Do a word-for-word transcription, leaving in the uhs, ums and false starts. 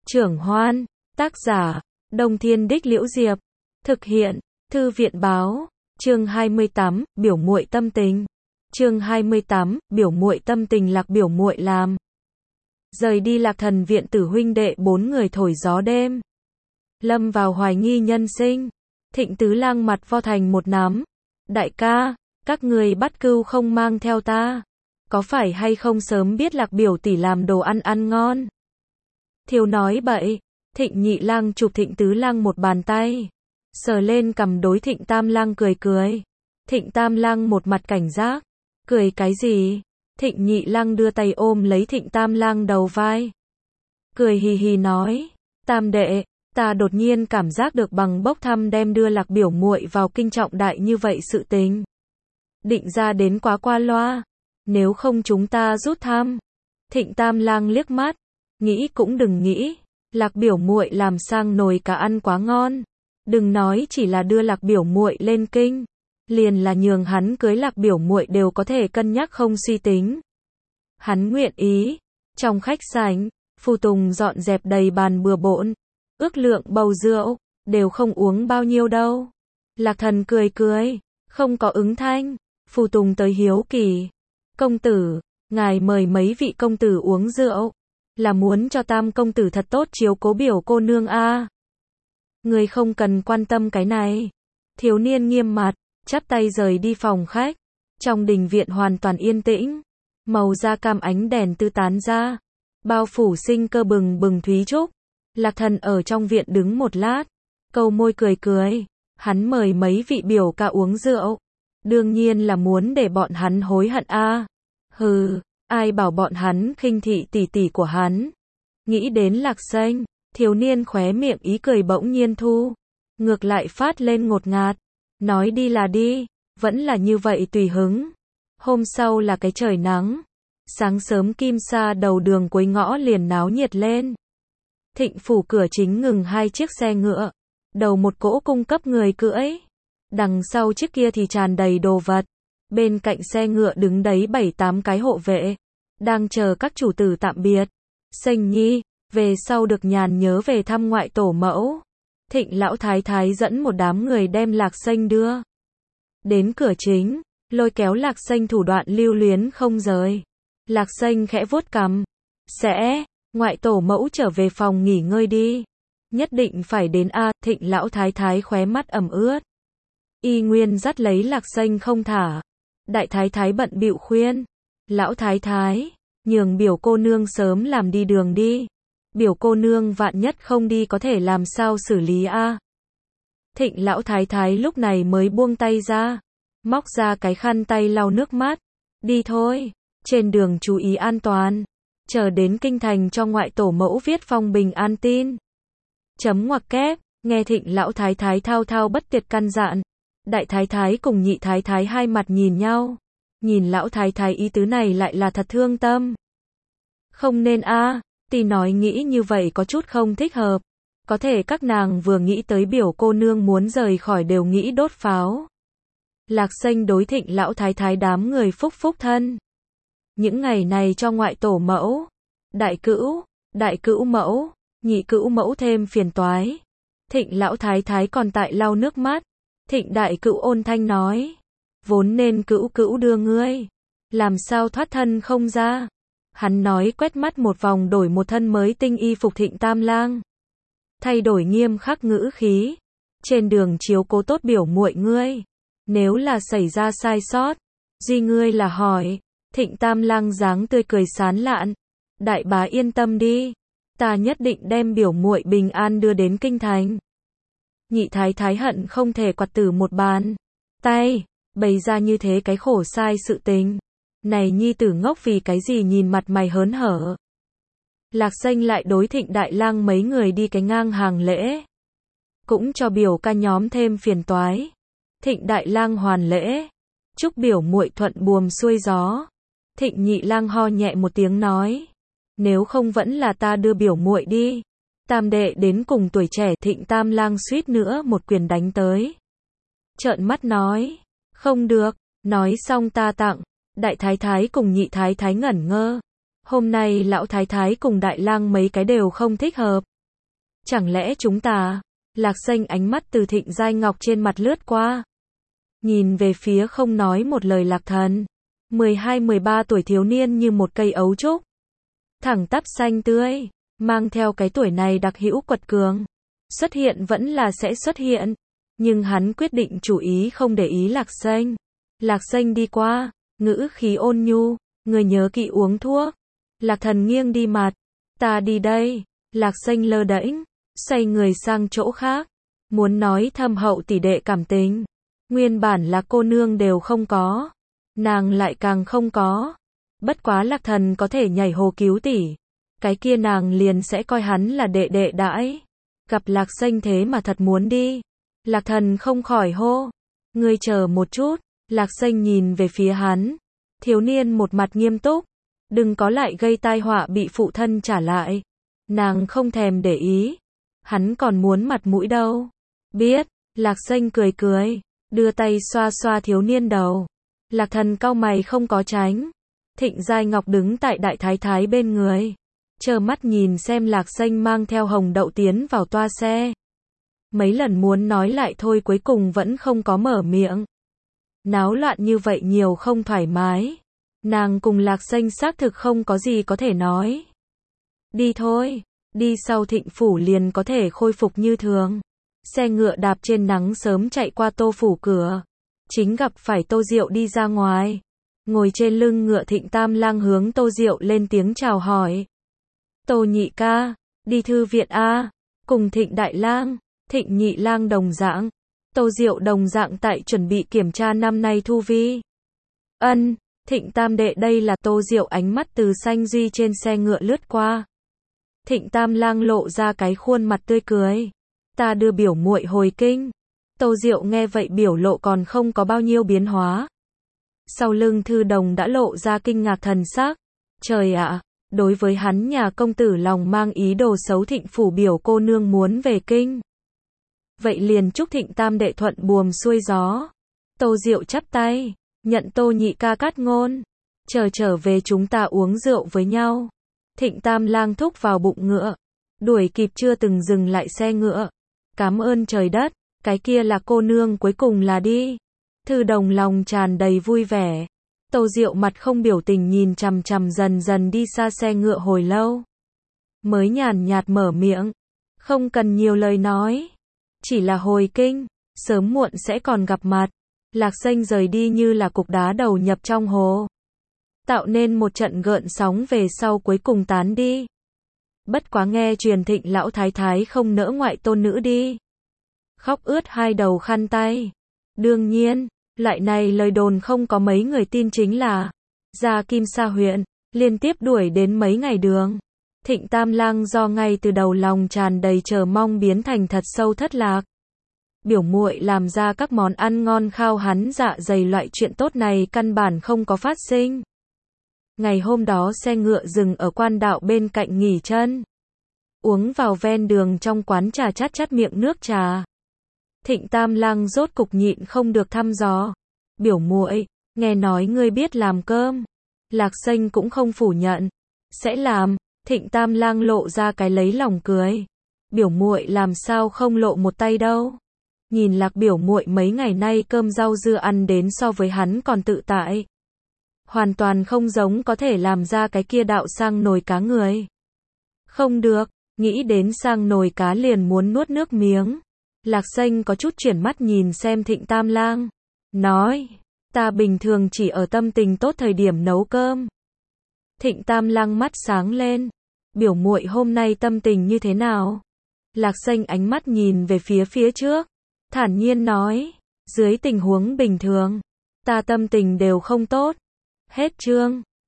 Trưởng Hoan, tác giả, Đông Thiên Đích Liễu Diệp, thực hiện, Thư viện Báo, chương hai mươi tám, biểu muội tâm tình. Chương hai mươi tám, biểu muội tâm tình. Lạc biểu muội làm. Rời đi Lạc Thần viện tử huynh đệ bốn người thổi gió đêm. Lâm vào hoài nghi nhân sinh. Thịnh Tứ Lang mặt vo thành một nắm. Đại ca, các người bắt cừu không mang theo ta. Có phải hay không sớm biết Lạc biểu tỷ làm đồ ăn ăn ngon? Thiếu nói bậy. Thịnh Nhị Lang chụp Thịnh Tứ Lang một bàn tay. Sờ lên cầm đối Thịnh Tam Lang cười cười. Thịnh Tam Lang một mặt cảnh giác. Cười cái gì? Thịnh Nhị Lang đưa tay ôm lấy Thịnh Tam Lang đầu vai. Cười hì hì nói. Tam đệ, ta đột nhiên cảm giác được bằng bốc thăm đem đưa Lạc biểu muội vào kinh trọng đại như vậy sự tình. Định ra đến quá qua loa. Nếu không chúng ta rút thăm. Thịnh Tam Lang liếc mắt. Nghĩ cũng đừng nghĩ. Lạc biểu muội làm sang nồi cá ăn quá ngon. Đừng nói chỉ là đưa Lạc biểu muội lên kinh. Liền là nhường hắn cưới Lạc biểu muội đều có thể cân nhắc không suy tính. Hắn nguyện ý. Trong khách sảnh, Phù Tùng dọn dẹp đầy bàn bừa bộn. Ước lượng bầu rượu, đều không uống bao nhiêu đâu. Lạc Thần cười cười, không có ứng thanh. Phù Tùng tới hiếu kỳ. Công tử, ngài mời mấy vị công tử uống rượu. Là muốn cho Tam công tử thật tốt chiếu cố biểu cô nương a. À. Người không cần quan tâm cái này. Thiếu niên nghiêm mặt, chắp tay rời đi phòng khách. Trong đình viện hoàn toàn yên tĩnh. Màu da cam ánh đèn tư tán ra. Bao phủ sinh cơ bừng bừng thúy trúc. Lạc Thần ở trong viện đứng một lát. Câu môi cười cười. Hắn mời mấy vị biểu ca uống rượu. Đương nhiên là muốn để bọn hắn hối hận a. À. Hừ, ai bảo bọn hắn khinh thị tỷ tỷ của hắn. Nghĩ đến Lạc Xanh, thiếu niên khóe miệng ý cười bỗng nhiên thu. Ngược lại phát lên ngột ngạt. Nói đi là đi, vẫn là như vậy tùy hứng. Hôm sau là cái trời nắng. Sáng sớm Kim Sa đầu đường cuối ngõ liền náo nhiệt lên. Thịnh phủ cửa chính ngừng hai chiếc xe ngựa. Đầu một cỗ cung cấp người cưỡi. Đằng sau chiếc kia thì tràn đầy đồ vật. Bên cạnh xe ngựa đứng đấy bảy tám cái hộ vệ. Đang chờ các chủ tử tạm biệt. Xanh nhi, về sau được nhàn nhớ về thăm ngoại tổ mẫu. Thịnh lão thái thái dẫn một đám người đem Lạc Xanh đưa. Đến cửa chính, lôi kéo Lạc Xanh thủ đoạn lưu luyến không rời. Lạc Xanh khẽ vuốt cằm. Sẽ, ngoại tổ mẫu trở về phòng nghỉ ngơi đi. Nhất định phải đến a. Thịnh lão thái thái khóe mắt ẩm ướt. Y nguyên dắt lấy Lạc Xanh không thả. Đại thái thái bận bịu khuyên. Lão thái thái, nhường biểu cô nương sớm làm đi đường đi. Biểu cô nương vạn nhất không đi có thể làm sao xử lý a? À? Thịnh lão thái thái lúc này mới buông tay ra. Móc ra cái khăn tay lau nước mắt. Đi thôi, trên đường chú ý an toàn. Chờ đến kinh thành cho ngoại tổ mẫu viết phong bình an tin. Chấm ngoặc kép, nghe thịnh lão thái thái thao thao bất tuyệt căn dặn. Đại thái thái cùng nhị thái thái hai mặt nhìn nhau. Nhìn lão thái thái ý tứ này lại là thật thương tâm. Không nên a, à, tỷ nói nghĩ như vậy có chút không thích hợp. Có thể các nàng vừa nghĩ tới biểu cô nương muốn rời khỏi đều nghĩ đốt pháo. Lạc Xanh đối thịnh lão thái thái đám người phúc phúc thân. Những ngày này cho ngoại tổ mẫu, đại cữu, đại cữu mẫu, nhị cữu mẫu thêm phiền toái. Thịnh lão thái thái còn tại lau nước mắt. Thịnh đại cữu ôn thanh nói. Vốn nên cữu cữu đưa ngươi. Làm sao thoát thân không ra. Hắn nói quét mắt một vòng đổi một thân mới tinh y phục Thịnh Tam Lang. Thay đổi nghiêm khắc ngữ khí. Trên đường chiếu cố tốt biểu muội ngươi. Nếu là xảy ra sai sót. Duy ngươi là hỏi. Thịnh Tam Lang dáng tươi cười sán lạn. Đại bá yên tâm đi. Ta nhất định đem biểu muội bình an đưa đến kinh thành. Nhị thái thái hận không thể quạt tử một bàn tay, bày ra như thế cái khổ sai sự tình. Này nhi tử ngốc vì cái gì nhìn mặt mày hớn hở. Lạc Xanh lại đối Thịnh Đại Lang mấy người đi cái ngang hàng lễ. Cũng cho biểu ca nhóm thêm phiền toái. Thịnh Đại Lang hoàn lễ. Chúc biểu muội thuận buồm xuôi gió. Thịnh Nhị Lang ho nhẹ một tiếng nói. Nếu không vẫn là ta đưa biểu muội đi. Tam đệ đến cùng tuổi trẻ. Thịnh Tam Lang suýt nữa một quyền đánh tới. Trợn mắt nói. Không được. Nói xong ta tặng. Đại thái thái cùng nhị thái thái ngẩn ngơ. Hôm nay lão thái thái cùng đại lang mấy cái đều không thích hợp. Chẳng lẽ chúng ta? Lạc Xanh ánh mắt từ Thịnh Giai Ngọc trên mặt lướt qua. Nhìn về phía không nói một lời Lạc Thần. mười hai mười ba tuổi thiếu niên như một cây ấu trúc. Thẳng tắp xanh tươi, mang theo cái tuổi này đặc hữu quật cường. Xuất hiện vẫn là sẽ xuất hiện. Nhưng hắn quyết định chủ ý không để ý Lạc Xanh. Lạc Xanh đi qua, ngữ khí ôn nhu, người nhớ kỹ uống thuốc. Lạc Thần nghiêng đi mặt, ta đi đây. Lạc Xanh lơ đễnh, xoay người sang chỗ khác. Muốn nói thâm hậu tỷ đệ cảm tình. Nguyên bản là cô nương đều không có. Nàng lại càng không có. Bất quá Lạc Thần có thể nhảy hồ cứu tỷ. Cái kia nàng liền sẽ coi hắn là đệ đệ đãi. Gặp Lạc Xanh thế mà thật muốn đi. Lạc Thần không khỏi hô. Ngươi chờ một chút. Lạc Xanh nhìn về phía hắn. Thiếu niên một mặt nghiêm túc. Đừng có lại gây tai họa bị phụ thân trả lại. Nàng không thèm để ý. Hắn còn muốn mặt mũi đâu. Biết. Lạc Xanh cười cười. Đưa tay xoa xoa thiếu niên đầu. Lạc Thần cau mày không có tránh. Thịnh Giai Ngọc đứng tại đại thái thái bên người. Chờ mắt nhìn xem Lạc Xanh mang theo hồng đậu tiến vào toa xe. Mấy lần muốn nói lại thôi cuối cùng vẫn không có mở miệng. Náo loạn như vậy nhiều không thoải mái. Nàng cùng Lạc Xanh xác thực không có gì có thể nói. Đi thôi. Đi sau Thịnh phủ liền có thể khôi phục như thường. Xe ngựa đạp trên nắng sớm chạy qua Tô phủ cửa. Chính gặp phải Tô Diệu đi ra ngoài. Ngồi trên lưng ngựa Thịnh Tam Lang hướng Tô Diệu lên tiếng chào hỏi. Tô nhị ca, đi thư viện a. Cùng Thịnh Đại Lang, Thịnh Nhị Lang đồng dạng. Tô Diệu đồng dạng tại chuẩn bị kiểm tra năm nay thu vi. Ân, Thịnh Tam đệ đây là Tô Diệu ánh mắt từ xanh duy trên xe ngựa lướt qua. Thịnh Tam Lang lộ ra cái khuôn mặt tươi cười. Ta đưa biểu muội hồi kinh. Tô Diệu nghe vậy biểu lộ còn không có bao nhiêu biến hóa. Sau lưng Thư Đồng đã lộ ra kinh ngạc thần sắc. Trời ạ, đối với hắn nhà công tử lòng mang ý đồ xấu Thịnh phủ biểu cô nương muốn về kinh. Vậy liền chúc Thịnh Tam đệ thuận buồm xuôi gió. Tô Diệu chắp tay, nhận Tô nhị ca cát ngôn. Chờ trở về chúng ta uống rượu với nhau. Thịnh Tam Lang thúc vào bụng ngựa. Đuổi kịp chưa từng dừng lại xe ngựa. Cảm ơn trời đất, cái kia là cô nương cuối cùng là đi. Thư Đồng lòng tràn đầy vui vẻ. Tô Diệu mặt không biểu tình nhìn chằm chằm dần dần đi xa xe ngựa hồi lâu. Mới nhàn nhạt mở miệng. Không cần nhiều lời nói. Chỉ là hồi kinh, sớm muộn sẽ còn gặp mặt. Lạc Xanh rời đi như là cục đá đầu nhập trong hồ. Tạo nên một trận gợn sóng về sau cuối cùng tán đi. Bất quá nghe truyền Thịnh lão thái thái không nỡ ngoại tôn nữ đi. Khóc ướt hai đầu khăn tay. Đương nhiên, loại này lời đồn không có mấy người tin chính là. Ra Kim Sa huyện, liên tiếp đuổi đến mấy ngày đường. Thịnh Tam Lang do ngay từ đầu lòng tràn đầy chờ mong biến thành thật sâu thất lạc. Biểu muội làm ra các món ăn ngon khao hắn dạ dày loại chuyện tốt này căn bản không có phát sinh. Ngày hôm đó xe ngựa dừng ở quan đạo bên cạnh nghỉ chân. Uống vào ven đường trong quán trà chát chát miệng nước trà. Thịnh Tam Lang rốt cục nhịn không được thăm dò. Biểu muội, nghe nói ngươi biết làm cơm. Lạc Xanh cũng không phủ nhận. Sẽ làm. Thịnh Tam Lang lộ ra cái lấy lòng cười. Biểu muội làm sao không lộ một tay đâu. Nhìn Lạc biểu muội mấy ngày nay cơm rau dưa ăn đến so với hắn còn tự tại. Hoàn toàn không giống có thể làm ra cái kia đạo sang nồi cá người. Không được, nghĩ đến sang nồi cá liền muốn nuốt nước miếng. Lạc Xanh có chút chuyển mắt nhìn xem Thịnh Tam Lang. Nói, ta bình thường chỉ ở tâm tình tốt thời điểm nấu cơm. Thịnh Tam Lang mắt sáng lên. Biểu muội hôm nay tâm tình như thế nào? Lạc Xanh ánh mắt nhìn về phía phía trước. Thản nhiên nói, dưới tình huống bình thường, ta tâm tình đều không tốt. Hết chương.